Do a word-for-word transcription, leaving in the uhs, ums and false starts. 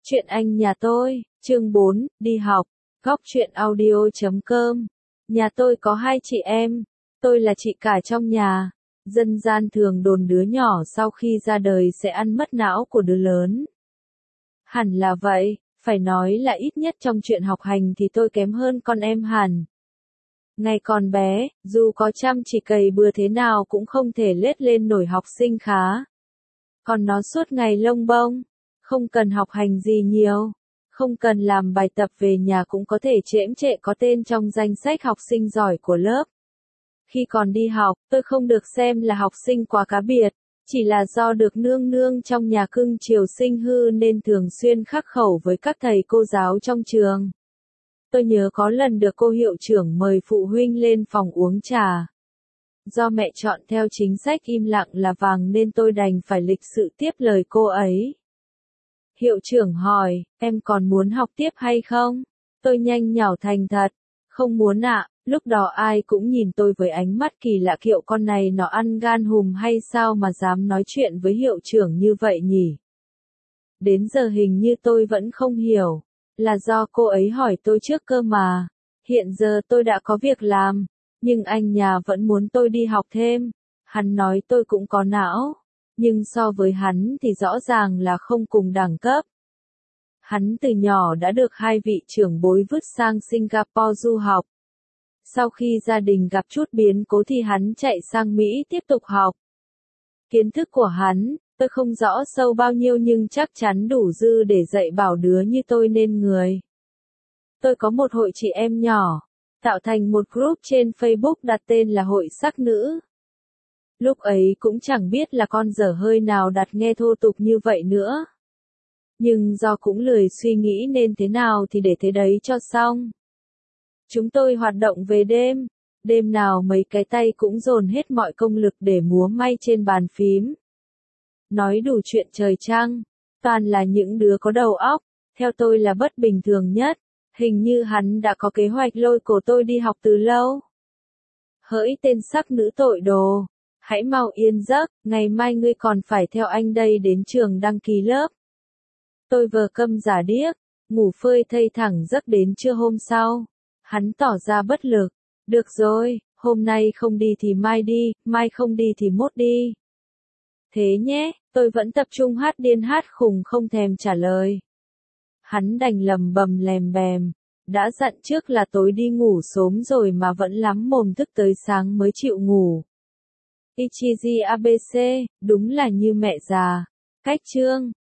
Chuyện anh nhà tôi, chương bốn, đi học, góc truyện audio chấm com. Nhà tôi có hai chị em, tôi là chị cả trong nhà. Dân gian thường đồn đứa nhỏ sau khi ra đời sẽ ăn mất não của đứa lớn. Hẳn là vậy, phải nói là ít nhất trong chuyện học hành thì tôi kém hơn con em hẳn. Ngày còn bé, dù có chăm chỉ cày bừa thế nào cũng không thể lết lên nổi học sinh khá. Còn nó suốt ngày lông bông, không cần học hành gì nhiều, không cần làm bài tập về nhà cũng có thể chễm chệ có tên trong danh sách học sinh giỏi của lớp. Khi còn đi học, tôi không được xem là học sinh quá cá biệt, chỉ là do được nương nương trong nhà cưng chiều sinh hư nên thường xuyên khắc khẩu với các thầy cô giáo trong trường. Tôi nhớ có lần được cô hiệu trưởng mời phụ huynh lên phòng uống trà. Do mẹ chọn theo chính sách im lặng là vàng nên tôi đành phải lịch sự tiếp lời cô ấy. Hiệu trưởng hỏi, em còn muốn học tiếp hay không? Tôi nhanh nhảu thành thật, không muốn ạ. Lúc đó ai cũng nhìn tôi với ánh mắt kỳ lạ, kiểu con này nó ăn gan hùm hay sao mà dám nói chuyện với hiệu trưởng như vậy nhỉ? Đến giờ hình như tôi vẫn không hiểu, là do cô ấy hỏi tôi trước cơ mà. Hiện giờ tôi đã có việc làm, nhưng anh nhà vẫn muốn tôi đi học thêm. Hắn nói tôi cũng có não, nhưng so với hắn thì rõ ràng là không cùng đẳng cấp. Hắn từ nhỏ đã được hai vị trưởng bối vứt sang Singapore du học. Sau khi gia đình gặp chút biến cố thì hắn chạy sang Mỹ tiếp tục học. Kiến thức của hắn, tôi không rõ sâu bao nhiêu nhưng chắc chắn đủ dư để dạy bảo đứa như tôi nên người. Tôi có một hội chị em nhỏ, tạo thành một group trên Facebook đặt tên là Hội Sắc Nữ. Lúc ấy cũng chẳng biết là con dở hơi nào đặt nghe thô tục như vậy nữa. Nhưng do cũng lười suy nghĩ nên thế nào thì để thế đấy cho xong. Chúng tôi hoạt động về đêm, đêm nào mấy cái tay cũng dồn hết mọi công lực để múa may trên bàn phím. Nói đủ chuyện trời trăng, toàn là những đứa có đầu óc, theo tôi là bất bình thường nhất, hình như hắn đã có kế hoạch lôi cổ tôi đi học từ lâu. Hỡi tên sắc nữ tội đồ, hãy mau yên giấc, ngày mai ngươi còn phải theo anh đây đến trường đăng ký lớp. Tôi vờ câm giả điếc, ngủ phơi thây thẳng giấc đến trưa hôm sau. Hắn tỏ ra bất lực, được rồi, hôm nay không đi thì mai đi, mai không đi thì mốt đi. Thế nhé, tôi vẫn tập trung hát điên hát khùng không thèm trả lời. Hắn đành lầm bầm lèm bèm, đã dặn trước là tối đi ngủ sớm rồi mà vẫn lắm mồm thức tới sáng mới chịu ngủ. Ichiji a bê xê, đúng là như mẹ già. Cách chương